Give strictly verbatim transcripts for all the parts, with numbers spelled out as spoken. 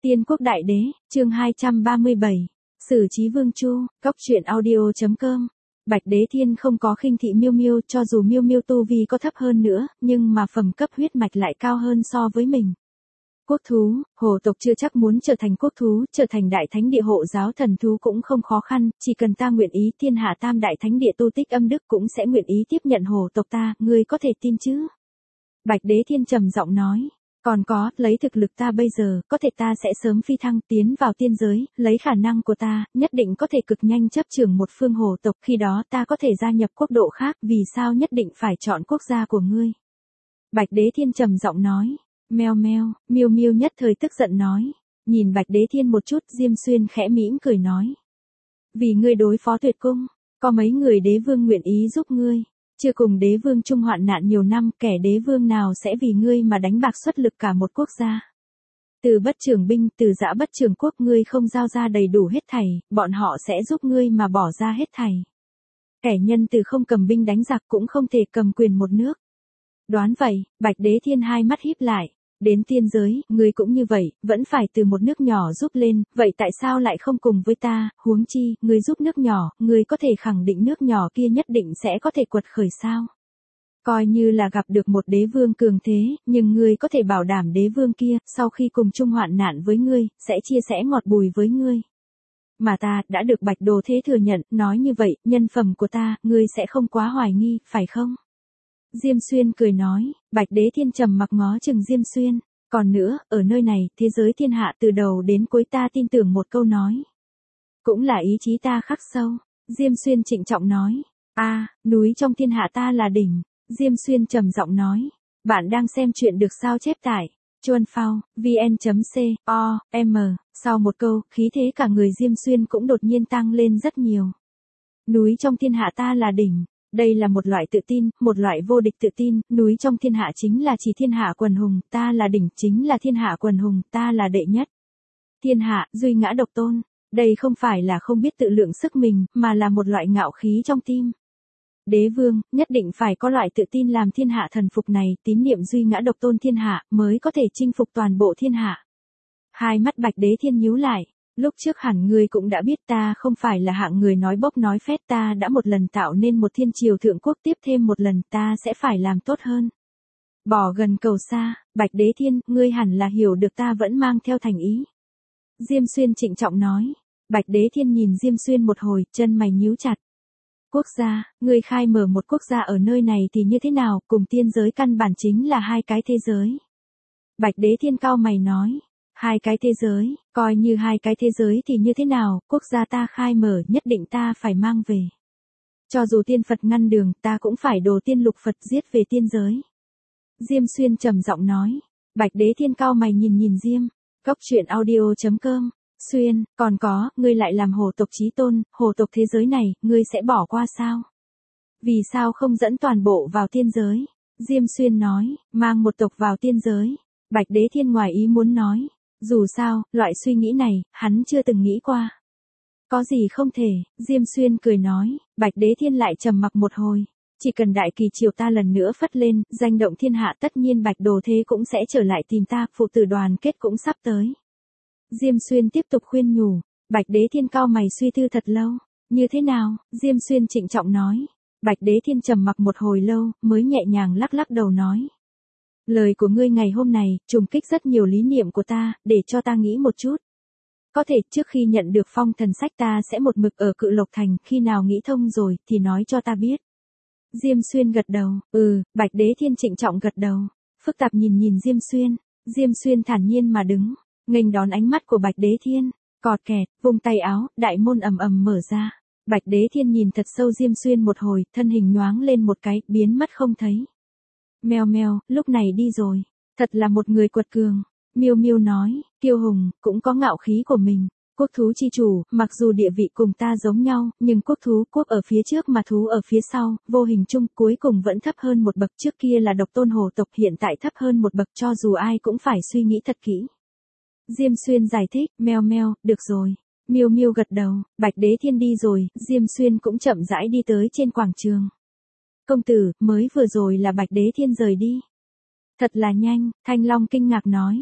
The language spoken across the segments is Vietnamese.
Tiên quốc đại đế, chương hai trăm ba mươi bảy. Sử trí Vương Chu, cóc truyện audio chấm com. Bạch Đế Thiên không có khinh thị Miêu Miêu, cho dù Miêu Miêu tu vi có thấp hơn nữa, nhưng mà phẩm cấp huyết mạch lại cao hơn so với mình. Quốc thú, hồ tộc chưa chắc muốn trở thành quốc thú, trở thành đại thánh địa hộ giáo thần thú cũng không khó khăn, chỉ cần ta nguyện ý, thiên hạ tam đại thánh địa tu tích âm đức cũng sẽ nguyện ý tiếp nhận hồ tộc ta, ngươi có thể tin chứ? Bạch Đế Thiên trầm giọng nói. Còn có, lấy thực lực ta bây giờ, có thể ta sẽ sớm phi thăng tiến vào tiên giới, lấy khả năng của ta, nhất định có thể cực nhanh chấp trưởng một phương hồ tộc, khi đó ta có thể gia nhập quốc độ khác, vì sao nhất định phải chọn quốc gia của ngươi? Bạch Đế Thiên trầm giọng nói. Meo meo, Miêu Miêu nhất thời tức giận nói. Nhìn Bạch Đế Thiên một chút, Diêm Xuyên khẽ mỉm cười nói. Vì ngươi đối phó Tuyệt Cung, có mấy người đế vương nguyện ý giúp ngươi. Chưa cùng đế vương chung hoạn nạn nhiều năm, kẻ đế vương nào sẽ vì ngươi mà đánh bạc xuất lực cả một quốc gia. Từ bất trưởng binh, từ dã bất trưởng quốc, ngươi không giao ra đầy đủ hết thảy, bọn họ sẽ giúp ngươi mà bỏ ra hết thảy. Kẻ nhân từ không cầm binh đánh giặc cũng không thể cầm quyền một nước. Đoán vậy, Bạch Đế Thiên hai mắt híp lại. Đến tiên giới, ngươi cũng như vậy, vẫn phải từ một nước nhỏ giúp lên, vậy tại sao lại không cùng với ta, huống chi, ngươi giúp nước nhỏ, ngươi có thể khẳng định nước nhỏ kia nhất định sẽ có thể quật khởi sao? Coi như là gặp được một đế vương cường thế, nhưng ngươi có thể bảo đảm đế vương kia, sau khi cùng chung hoạn nạn với ngươi, sẽ chia sẻ ngọt bùi với ngươi. Mà ta, đã được Bạch Đồ Thế thừa nhận, nói như vậy, nhân phẩm của ta, ngươi sẽ không quá hoài nghi, phải không? Diêm Xuyên cười nói. Bạch Đế Thiên trầm mặc ngó chừng Diêm Xuyên. Còn nữa, ở nơi này, thế giới thiên hạ từ đầu đến cuối ta tin tưởng một câu nói. Cũng là ý chí ta khắc sâu. Diêm Xuyên trịnh trọng nói. A, núi trong thiên hạ ta là đỉnh. Diêm Xuyên trầm giọng nói. Bạn đang xem chuyện được sao chép tại chuan phao, vn.com. Sau một câu, khí thế cả người Diêm Xuyên cũng đột nhiên tăng lên rất nhiều. Núi trong thiên hạ ta là đỉnh. Đây là một loại tự tin, một loại vô địch tự tin, núi trong thiên hạ chính là chỉ thiên hạ quần hùng, ta là đỉnh, chính là thiên hạ quần hùng, ta là đệ nhất. Thiên hạ, duy ngã độc tôn, đây không phải là không biết tự lượng sức mình, mà là một loại ngạo khí trong tim. Đế vương, nhất định phải có loại tự tin làm thiên hạ thần phục này, tín niệm duy ngã độc tôn thiên hạ, mới có thể chinh phục toàn bộ thiên hạ. Hai mắt Bạch Đế Thiên nhíu lại. Lúc trước hẳn ngươi cũng đã biết ta không phải là hạng người nói bốc nói phét, ta đã một lần tạo nên một thiên triều thượng quốc, tiếp thêm một lần ta sẽ phải làm tốt hơn. Bỏ gần cầu xa, Bạch Đế Thiên, ngươi hẳn là hiểu được ta vẫn mang theo thành ý. Diêm Xuyên trịnh trọng nói. Bạch Đế Thiên nhìn Diêm Xuyên một hồi, chân mày nhíu chặt. Quốc gia, ngươi khai mở một quốc gia ở nơi này thì như thế nào, cùng tiên giới căn bản chính là hai cái thế giới. Bạch Đế Thiên cau mày nói. Hai cái thế giới, coi như hai cái thế giới thì như thế nào, quốc gia ta khai mở nhất định ta phải mang về. Cho dù tiên Phật ngăn đường, ta cũng phải đồ tiên lục Phật giết về tiên giới. Diêm Xuyên trầm giọng nói. Bạch Đế Thiên cau mày nhìn nhìn Diêm. Cóc truyện audio chấm com. Xuyên, còn có, ngươi lại làm hồ tộc chí tôn, hồ tộc thế giới này, ngươi sẽ bỏ qua sao? Vì sao không dẫn toàn bộ vào tiên giới? Diêm Xuyên nói, mang một tộc vào tiên giới. Bạch Đế Thiên ngoài ý muốn nói. Dù sao, loại suy nghĩ này, hắn chưa từng nghĩ qua. Có gì không thể, Diêm Xuyên cười nói. Bạch Đế Thiên lại trầm mặc một hồi. Chỉ cần đại kỳ triều ta lần nữa phất lên, danh động thiên hạ, tất nhiên Bạch Đồ Thế cũng sẽ trở lại tìm ta, phụ tử đoàn kết cũng sắp tới. Diêm Xuyên tiếp tục khuyên nhủ. Bạch Đế Thiên cau mày suy tư thật lâu. Như thế nào? Diêm Xuyên trịnh trọng nói. Bạch Đế Thiên trầm mặc một hồi lâu, mới nhẹ nhàng lắc lắc đầu nói. Lời của ngươi ngày hôm này, trùng kích rất nhiều lý niệm của ta, để cho ta nghĩ một chút. Có thể, trước khi nhận được phong thần sách ta sẽ một mực ở Cự Lộc Thành, khi nào nghĩ thông rồi, thì nói cho ta biết. Diêm Xuyên gật đầu, ừ, Bạch Đế Thiên trịnh trọng gật đầu. Phức tạp nhìn nhìn Diêm Xuyên, Diêm Xuyên thản nhiên mà đứng, nghênh đón ánh mắt của Bạch Đế Thiên, cọt kẹt, vung tay áo, đại môn ầm ầm mở ra. Bạch Đế Thiên nhìn thật sâu Diêm Xuyên một hồi, thân hình nhoáng lên một cái, biến mất không thấy. Meo meo, lúc này đi rồi. Thật là một người quật cường. Miêu Miêu nói, kiêu hùng, cũng có ngạo khí của mình. Quốc thú chi chủ, mặc dù địa vị cùng ta giống nhau, nhưng quốc thú quốc ở phía trước mà thú ở phía sau, vô hình chung cuối cùng vẫn thấp hơn một bậc, trước kia là độc tôn hồ tộc, hiện tại thấp hơn một bậc, cho dù ai cũng phải suy nghĩ thật kỹ. Diêm Xuyên giải thích, meo meo, được rồi. Miêu Miêu gật đầu. Bạch Đế Thiên đi rồi, Diêm Xuyên cũng chậm rãi đi tới trên quảng trường. Công tử, mới vừa rồi là Bạch Đế Thiên rời đi. Thật là nhanh, Thanh Long kinh ngạc nói.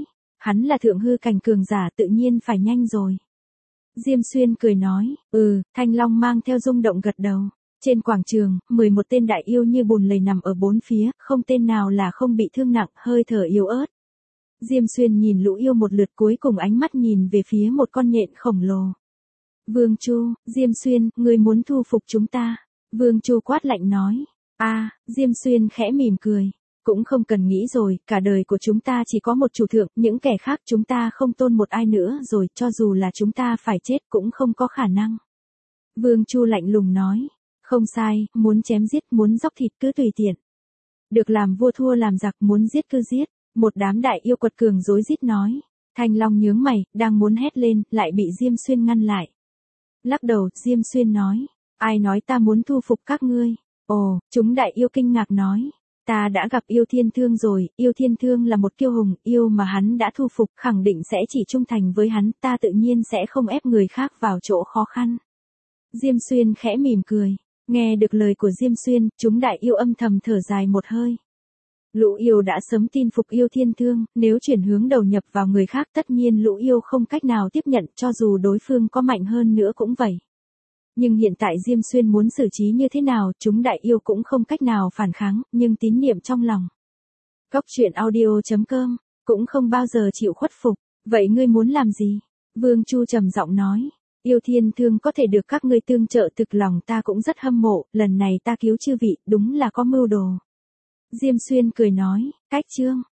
Hắn là thượng hư cảnh cường giả tự nhiên phải nhanh rồi. Diêm Xuyên cười nói, ừ, Thanh Long mang theo rung động gật đầu. Trên quảng trường, mười một tên đại yêu như bùn lầy nằm ở bốn phía, không tên nào là không bị thương nặng, hơi thở yếu ớt. Diêm Xuyên nhìn lũ yêu một lượt cuối cùng ánh mắt nhìn về phía một con nhện khổng lồ. Vương Chu, Diêm Xuyên, ngươi muốn thu phục chúng ta. Vương Chu quát lạnh nói. A, Diêm Xuyên khẽ mỉm cười. Cũng không cần nghĩ rồi, cả đời của chúng ta chỉ có một chủ thượng, những kẻ khác chúng ta không tôn một ai nữa rồi, cho dù là chúng ta phải chết cũng không có khả năng. Vương Chu lạnh lùng nói. Không sai, muốn chém giết, muốn dóc thịt cứ tùy tiện. Được làm vua thua làm giặc, muốn giết cứ giết. Một đám đại yêu quật cường rối rít nói. Thanh Long nhướng mày, đang muốn hét lên, lại bị Diêm Xuyên ngăn lại. Lắc đầu, Diêm Xuyên nói. Ai nói ta muốn thu phục các ngươi? Ồ, chúng đại yêu kinh ngạc nói. Ta đã gặp yêu thiên thương rồi, yêu thiên thương là một kiêu hùng, yêu mà hắn đã thu phục, khẳng định sẽ chỉ trung thành với hắn, ta tự nhiên sẽ không ép người khác vào chỗ khó khăn. Diêm Xuyên khẽ mỉm cười. Nghe được lời của Diêm Xuyên, chúng đại yêu âm thầm thở dài một hơi. Lũ yêu đã sớm tin phục yêu thiên thương, nếu chuyển hướng đầu nhập vào người khác tất nhiên lũ yêu không cách nào tiếp nhận cho dù đối phương có mạnh hơn nữa cũng vậy. Nhưng hiện tại Diêm Xuyên muốn xử trí như thế nào, chúng đại yêu cũng không cách nào phản kháng, nhưng tín niệm trong lòng. Góc truyện audio chấm com, cũng không bao giờ chịu khuất phục. Vậy ngươi muốn làm gì? Vương Chu trầm giọng nói. Yêu thiên thương có thể được các ngươi tương trợ thực lòng ta cũng rất hâm mộ, lần này ta cứu chư vị, đúng là có mưu đồ. Diêm Xuyên cười nói, cách chương.